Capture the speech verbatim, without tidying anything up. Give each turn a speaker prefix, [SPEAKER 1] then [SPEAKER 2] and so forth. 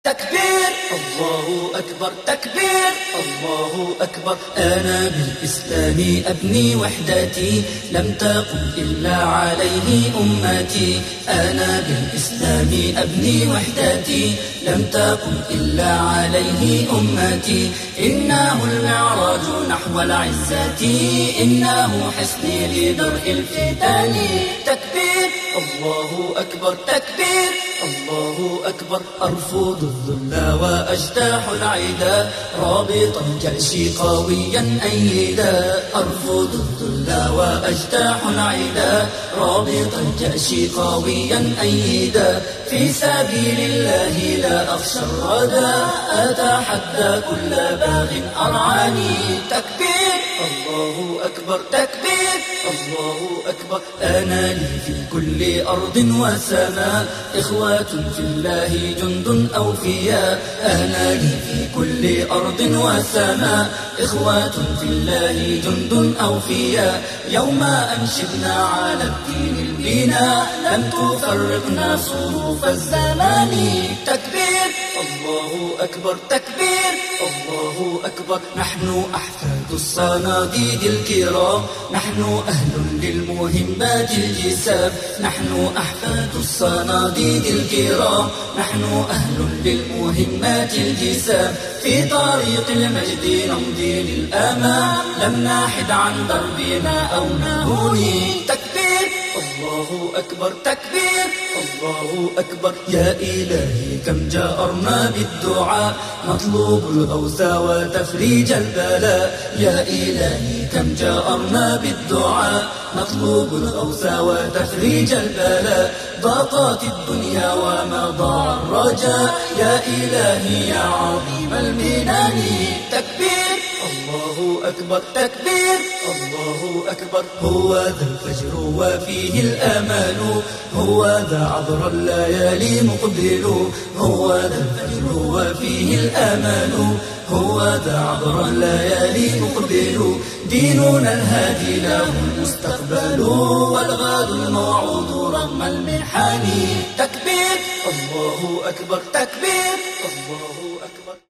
[SPEAKER 1] تكبير الله أكبر، تكبير الله أكبر. أنا بالإسلام أبني وحدتي، لم تقم إلا عليه أمتي. أنا بالإسلام أبني وحدتي، لم تقم إلا عليه أمتي. إنه المعراج نحو العزة، إنه حصني لدرء الفتن. تكبير الله أكبر، تكبير الله أكبر. أرفض الذل وأجتاح العدا، رابطا جأشي قويا أيدا. أرفض الذل وأجتاح العدا، رابطا جأشي قويا أيدا. في سبيل الله لا أخشى الردى، أتحدى كل باغ أرعاني. تكبير الله أكبر، تكبير الله أكبر. أنا لي في كل أرض وسماء إخوة في الله جند أوفياء. أنا لي في كل أرض وسماء إخوة في الله جند أوفياء. يوم أنشدنا على الدين البناء، لم تفرقنا صروف الزمان. تكبير الله أكبر، تكبير الله أكبر. نحن أحفاد الصناديد الكرام، نحن أهل للمهمات الجسام. نحن أحفاد الصناديد الكرام، نحن أهل للمهمات الجسام. في طريق المجد نمضي للأمام، لم نحد عن دربنا أو نهوني. تكبير الله أكبر، تكبير الله أكبر. يا إلهي كم جأرنا بالدعاء، نطلب الغوث وتفريج البلاء. يا إلهي كم جأرنا بالدعاء، نطلب الغوث وتفريج البلاء. ضاقت الدنيا وما ضاع الرجاء، يا إلهي يا عظيم المنان. تكبير الله أكبر، تكبير الله أكبر. هو ذا الفجر وفيه الأمان، هو ذا عبر الليالي مقبل. هو ذا الفجر وفيه الأمان، هو ذا عبر الليالي مقبل. ديننا الهادي له المستقبل، والغد الموعود رغم المحن. تكبير الله أكبر، تكبير الله